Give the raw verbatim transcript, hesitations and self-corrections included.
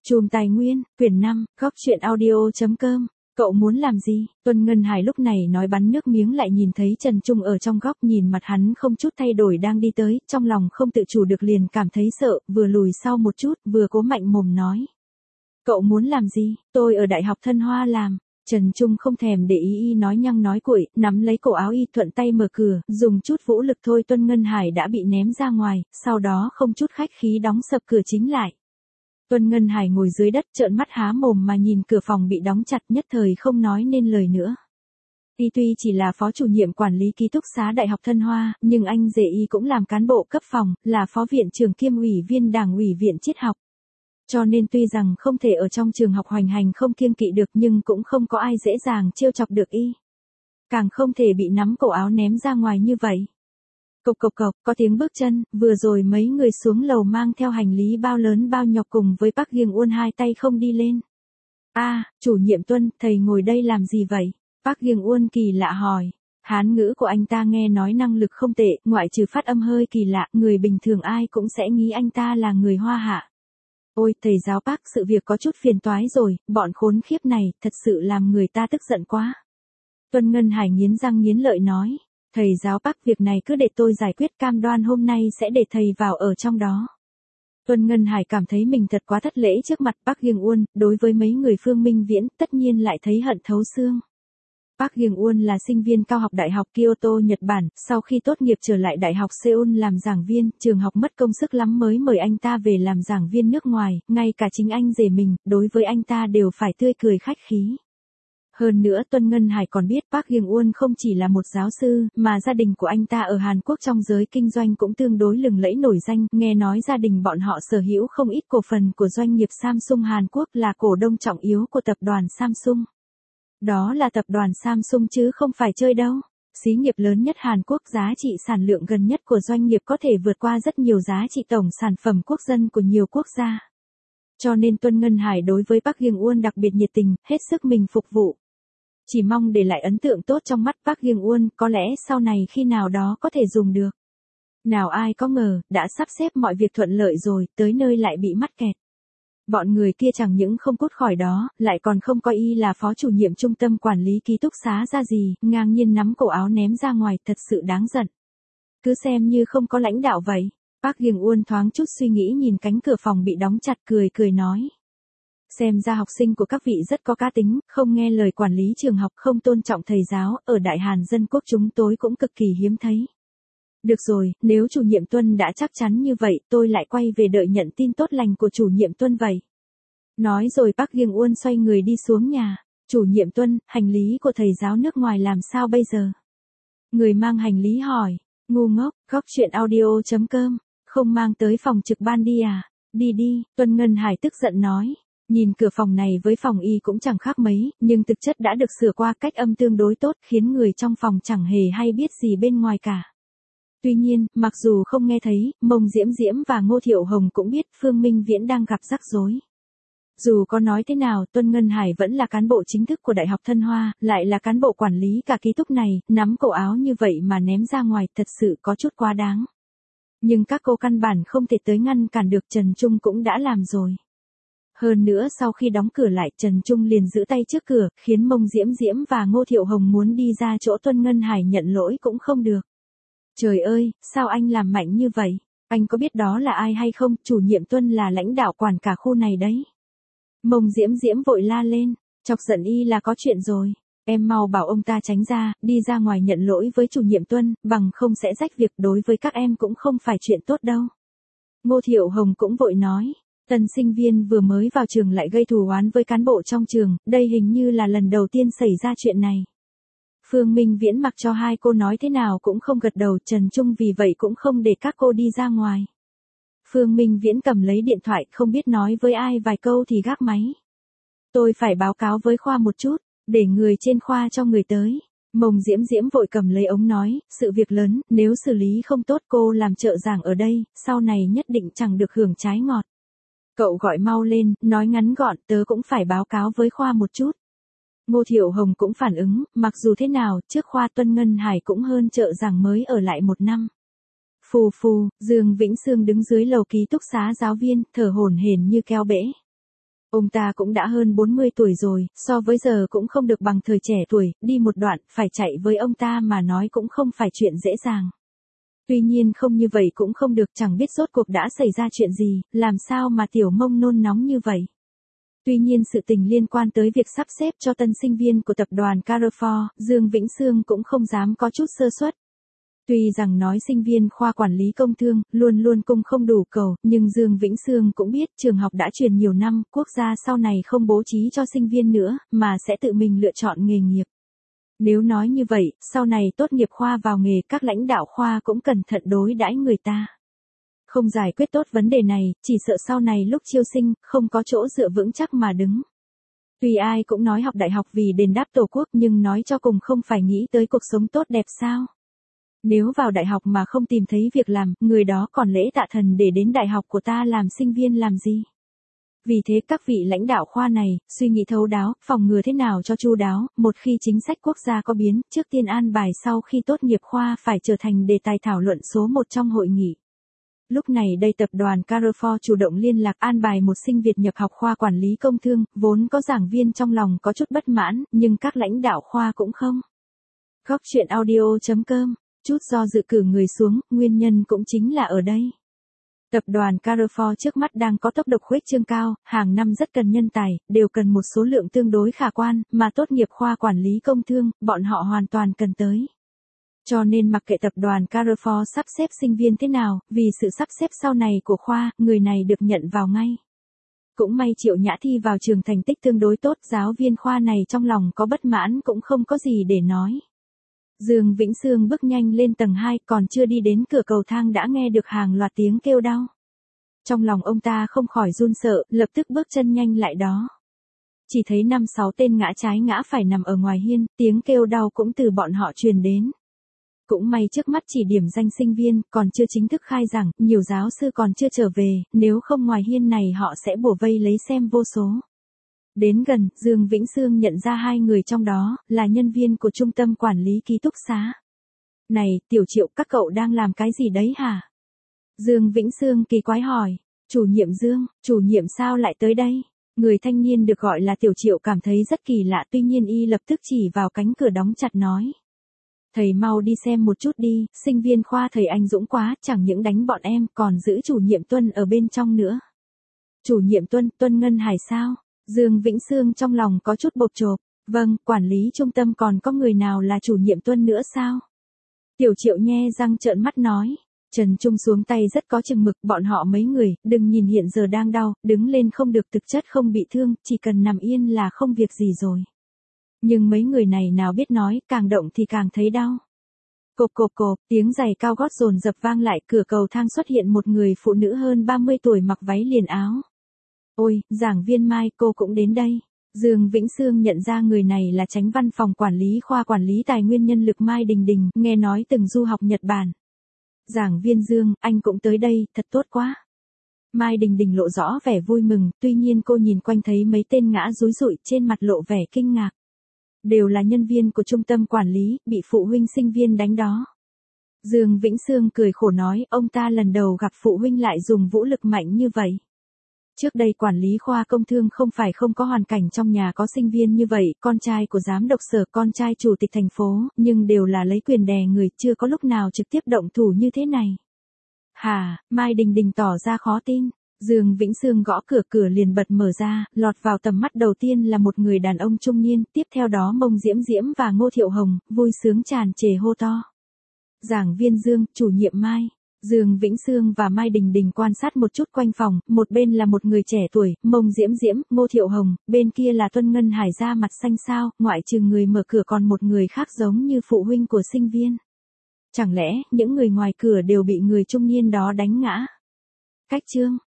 Chùm Tài Nguyên, quyển năm, góc truyện audio chấm com. Cậu muốn làm gì? Tuân Ngân Hải lúc này nói bắn nước miếng lại nhìn thấy Trần Trung ở trong góc, nhìn mặt hắn không chút thay đổi đang đi tới, trong lòng không tự chủ được liền cảm thấy sợ, vừa lùi sau một chút, vừa cố mạnh mồm nói. Cậu muốn làm gì? Tôi ở Đại học Thân Hoa làm. Trần Trung không thèm để ý y nói nhăng nói cuội, nắm lấy cổ áo y thuận tay mở cửa, dùng chút vũ lực thôi Tuân Ngân Hải đã bị ném ra ngoài, sau đó không chút khách khí đóng sập cửa chính lại. Tuân Ngân Hải ngồi dưới đất trợn mắt há mồm mà nhìn cửa phòng bị đóng chặt, nhất thời không nói nên lời nữa. Y tuy chỉ là phó chủ nhiệm quản lý ký túc xá Đại học Thân Hoa, nhưng anh rể y cũng làm cán bộ cấp phòng, là phó viện trưởng kiêm ủy viên đảng ủy viện triết học. Cho nên tuy rằng không thể ở trong trường học hoành hành không kiêng kỵ được, nhưng cũng không có ai dễ dàng trêu chọc được y. Càng không thể bị nắm cổ áo ném ra ngoài như vậy. Cộc cộc cộc, có tiếng bước chân, vừa rồi mấy người xuống lầu mang theo hành lý bao lớn bao nhọc cùng với Park Hyung Won hai tay không đi lên. A, à, chủ nhiệm Tuân, thầy ngồi đây làm gì vậy? Park Hyung Won kỳ lạ hỏi. Hán ngữ của anh ta nghe nói năng lực không tệ, ngoại trừ phát âm hơi kỳ lạ, người bình thường ai cũng sẽ nghĩ anh ta là người Hoa Hạ. Ôi, thầy giáo Park, sự việc có chút phiền toái rồi, bọn khốn khiếp này, thật sự làm người ta tức giận quá. Tuân Ngân Hải nghiến răng nghiến lợi nói. Thầy giáo Park, việc này cứ để tôi giải quyết, cam đoan hôm nay sẽ để thầy vào ở trong đó. Tuân Ngân Hải cảm thấy mình thật quá thất lễ trước mặt Park Hyung Won, đối với mấy người Phương Minh Viễn, tất nhiên lại thấy hận thấu xương. Park Hyung Won là sinh viên cao học Đại học Kyoto, Nhật Bản, sau khi tốt nghiệp trở lại Đại học Seoul làm giảng viên, trường học mất công sức lắm mới mời anh ta về làm giảng viên nước ngoài, ngay cả chính anh rể mình, đối với anh ta đều phải tươi cười khách khí. Hơn nữa Tuân Ngân Hải còn biết Park Hyung Won không chỉ là một giáo sư, mà gia đình của anh ta ở Hàn Quốc trong giới kinh doanh cũng tương đối lừng lẫy nổi danh, nghe nói gia đình bọn họ sở hữu không ít cổ phần của doanh nghiệp Samsung Hàn Quốc, là cổ đông trọng yếu của tập đoàn Samsung. Đó là tập đoàn Samsung chứ không phải chơi đâu. Xí nghiệp lớn nhất Hàn Quốc, giá trị sản lượng gần nhất của doanh nghiệp có thể vượt qua rất nhiều giá trị tổng sản phẩm quốc dân của nhiều quốc gia. Cho nên Tuân Ngân Hải đối với Park Hyung Won đặc biệt nhiệt tình, hết sức mình phục vụ. Chỉ mong để lại ấn tượng tốt trong mắt Park Hyung Won, có lẽ sau này khi nào đó có thể dùng được. Nào ai có ngờ, đã sắp xếp mọi việc thuận lợi rồi, tới nơi lại bị mắc kẹt. Bọn người kia chẳng những không cút khỏi đó, lại còn không coi y là phó chủ nhiệm trung tâm quản lý ký túc xá ra gì, ngang nhiên nắm cổ áo ném ra ngoài, thật sự đáng giận. Cứ xem như không có lãnh đạo vậy. Park Hyung Won thoáng chút suy nghĩ nhìn cánh cửa phòng bị đóng chặt, cười cười nói. Xem ra học sinh của các vị rất có cá tính, không nghe lời quản lý trường học, không tôn trọng thầy giáo, ở Đại Hàn Dân Quốc chúng tôi cũng cực kỳ hiếm thấy. Được rồi, nếu chủ nhiệm Tuân đã chắc chắn như vậy, tôi lại quay về đợi nhận tin tốt lành của chủ nhiệm Tuân vậy. Nói rồi Park Hyung Won xoay người đi xuống nhà. Chủ nhiệm Tuân, hành lý của thầy giáo nước ngoài làm sao bây giờ? Người mang hành lý hỏi. Ngu ngốc, góc truyện audio chấm com, không mang tới phòng trực ban đi à? Đi đi, Tuân Ngân Hải tức giận nói. Nhìn cửa phòng này với phòng y cũng chẳng khác mấy, nhưng thực chất đã được sửa qua, cách âm tương đối tốt, khiến người trong phòng chẳng hề hay biết gì bên ngoài cả. Tuy nhiên, mặc dù không nghe thấy, Mông Diễm Diễm và Ngô Thiệu Hồng cũng biết Phương Minh Viễn đang gặp rắc rối. Dù có nói thế nào, Tuân Ngân Hải vẫn là cán bộ chính thức của Đại học Thân Hoa, lại là cán bộ quản lý cả ký túc này, nắm cổ áo như vậy mà ném ra ngoài, thật sự có chút quá đáng. Nhưng các cô căn bản không thể tới ngăn cản được, Trần Trung cũng đã làm rồi. Hơn nữa sau khi đóng cửa lại, Trần Trung liền giữ tay trước cửa, khiến Mông Diễm Diễm và Ngô Thiệu Hồng muốn đi ra chỗ Tuân Ngân Hải nhận lỗi cũng không được. Trời ơi, sao anh làm mạnh như vậy? Anh có biết đó là ai hay không? Chủ nhiệm Tuân là lãnh đạo quản cả khu này đấy. Mông Diễm Diễm vội la lên, chọc giận y là có chuyện rồi. Em mau bảo ông ta tránh ra, đi ra ngoài nhận lỗi với chủ nhiệm Tuân, bằng không sẽ rách việc, đối với các em cũng không phải chuyện tốt đâu. Ngô Thiệu Hồng cũng vội nói. Tân sinh viên vừa mới vào trường lại gây thù oán với cán bộ trong trường, đây hình như là lần đầu tiên xảy ra chuyện này. Phương Minh Viễn mặc cho hai cô nói thế nào cũng không gật đầu, Trần Trung vì vậy cũng không để các cô đi ra ngoài. Phương Minh Viễn cầm lấy điện thoại, không biết nói với ai vài câu thì gác máy. Tôi phải báo cáo với khoa một chút, để người trên khoa cho người tới. Mông Diễm Diễm vội cầm lấy ống nói, sự việc lớn, nếu xử lý không tốt cô làm trợ giảng ở đây, sau này nhất định chẳng được hưởng trái ngọt. Cậu gọi mau lên, nói ngắn gọn, tớ cũng phải báo cáo với khoa một chút. Ngô Thiệu Hồng cũng phản ứng, mặc dù thế nào, trước khoa Tuân Ngân Hải cũng hơn trợ giảng mới ở lại một năm. Phù phù, Dương Vĩnh Sương đứng dưới lầu ký túc xá giáo viên, thở hổn hển như keo bể. Ông ta cũng đã hơn bốn mươi tuổi rồi, so với giờ cũng không được bằng thời trẻ tuổi, đi một đoạn, phải chạy với ông ta mà nói cũng không phải chuyện dễ dàng. Tuy nhiên không như vậy cũng không được, chẳng biết rốt cuộc đã xảy ra chuyện gì, làm sao mà Tiểu Mông nôn nóng như vậy. Tuy nhiên sự tình liên quan tới việc sắp xếp cho tân sinh viên của tập đoàn Carrefour, Dương Vĩnh Sương cũng không dám có chút sơ suất. Tuy rằng nói sinh viên khoa quản lý công thương, luôn luôn cung không đủ cầu, nhưng Dương Vĩnh Sương cũng biết trường học đã truyền nhiều năm, quốc gia sau này không bố trí cho sinh viên nữa, mà sẽ tự mình lựa chọn nghề nghiệp. Nếu nói như vậy, sau này tốt nghiệp khoa vào nghề, các lãnh đạo khoa cũng cẩn thận đối đãi người ta. Không giải quyết tốt vấn đề này, chỉ sợ sau này lúc chiêu sinh, không có chỗ dựa vững chắc mà đứng. Tuy ai cũng nói học đại học vì đền đáp tổ quốc, nhưng nói cho cùng không phải nghĩ tới cuộc sống tốt đẹp sao? Nếu vào đại học mà không tìm thấy việc làm, người đó còn lễ tạ thần để đến đại học của ta làm sinh viên làm gì? Vì thế các vị lãnh đạo khoa này, suy nghĩ thấu đáo, phòng ngừa thế nào cho chu đáo, một khi chính sách quốc gia có biến, trước tiên an bài sau khi tốt nghiệp khoa phải trở thành đề tài thảo luận số một trong hội nghị. Lúc này đây tập đoàn Carrefour chủ động liên lạc an bài một sinh Việt nhập học khoa quản lý công thương, vốn có giảng viên trong lòng có chút bất mãn, nhưng các lãnh đạo khoa cũng không. Góc chuyện audio chấm com, chút do dự cử người xuống, nguyên nhân cũng chính là ở đây. Tập đoàn Carrefour trước mắt đang có tốc độ khuếch trương cao, hàng năm rất cần nhân tài, đều cần một số lượng tương đối khả quan, mà tốt nghiệp khoa quản lý công thương, bọn họ hoàn toàn cần tới. Cho nên mặc kệ tập đoàn Carrefour sắp xếp sinh viên thế nào, vì sự sắp xếp sau này của khoa, người này được nhận vào ngay. Cũng may Triệu Nhã thi vào trường thành tích tương đối tốt, giáo viên khoa này trong lòng có bất mãn cũng không có gì để nói. Dương Vĩnh Sương bước nhanh lên tầng hai, còn chưa đi đến cửa cầu thang đã nghe được hàng loạt tiếng kêu đau. Trong lòng ông ta không khỏi run sợ, lập tức bước chân nhanh lại đó. Chỉ thấy năm sáu tên ngã trái ngã phải nằm ở ngoài hiên, tiếng kêu đau cũng từ bọn họ truyền đến. Cũng may trước mắt chỉ điểm danh sinh viên, còn chưa chính thức khai giảng, nhiều giáo sư còn chưa trở về, nếu không ngoài hiên này họ sẽ bủa vây lấy xem vô số. Đến gần, Dương Vĩnh Sương nhận ra hai người trong đó, là nhân viên của trung tâm quản lý ký túc xá. Này, Tiểu Triệu, các cậu đang làm cái gì đấy hả? Dương Vĩnh Sương kỳ quái hỏi. Chủ nhiệm Dương, chủ nhiệm sao lại tới đây? Người thanh niên được gọi là Tiểu Triệu cảm thấy rất kỳ lạ, tuy nhiên y lập tức chỉ vào cánh cửa đóng chặt nói. Thầy mau đi xem một chút đi, sinh viên khoa thầy anh dũng quá, chẳng những đánh bọn em, còn giữ chủ nhiệm Tuân ở bên trong nữa. Chủ nhiệm Tuân, Tuân Ngân Hải sao? Dương Vĩnh Sương trong lòng có chút bộp chộp. Vâng, quản lý trung tâm còn có người nào là chủ nhiệm Tuân nữa sao? Tiểu Triệu nhe răng trợn mắt nói. Trần Trung xuống tay rất có chừng mực, bọn họ mấy người, đừng nhìn hiện giờ đang đau, đứng lên không được, thực chất không bị thương, chỉ cần nằm yên là không việc gì rồi. Nhưng mấy người này nào biết nói, càng động thì càng thấy đau. Cộp cộp cộp, tiếng giày cao gót dồn dập vang lại, cửa cầu thang xuất hiện một người phụ nữ hơn ba mươi tuổi mặc váy liền áo. Ôi, giảng viên Mai, cô cũng đến đây. Dương Vĩnh Sương nhận ra người này là chánh văn phòng quản lý khoa quản lý tài nguyên nhân lực Mai Đình Đình, nghe nói từng du học Nhật Bản. Giảng viên Dương, anh cũng tới đây, thật tốt quá. Mai Đình Đình lộ rõ vẻ vui mừng, tuy nhiên cô nhìn quanh thấy mấy tên ngã rúi rụi, trên mặt lộ vẻ kinh ngạc. Đều là nhân viên của trung tâm quản lý, bị phụ huynh sinh viên đánh đó. Dương Vĩnh Sương cười khổ nói, ông ta lần đầu gặp phụ huynh lại dùng vũ lực mạnh như vậy. Trước đây quản lý khoa công thương không phải không có hoàn cảnh trong nhà có sinh viên như vậy, con trai của giám đốc sở, con trai chủ tịch thành phố, nhưng đều là lấy quyền đè người, chưa có lúc nào trực tiếp động thủ như thế này. Hà, Mai Đình Đình tỏ ra khó tin. Dương Vĩnh Sương gõ cửa, cửa liền bật mở ra, lọt vào tầm mắt đầu tiên là một người đàn ông trung niên, tiếp theo đó Mông Diễm Diễm và Ngô Thiệu Hồng, vui sướng tràn trề hô to. Giảng viên Dương, chủ nhiệm Mai. Dương Vĩnh Sương và Mai Đình Đình quan sát một chút quanh phòng, một bên là một người trẻ tuổi, Mông Diễm Diễm, Ngô Thiệu Hồng, bên kia là Tuân Ngân Hải da mặt xanh xao, ngoại trừ người mở cửa còn một người khác giống như phụ huynh của sinh viên. Chẳng lẽ, những người ngoài cửa đều bị người trung niên đó đánh ngã? Cách chương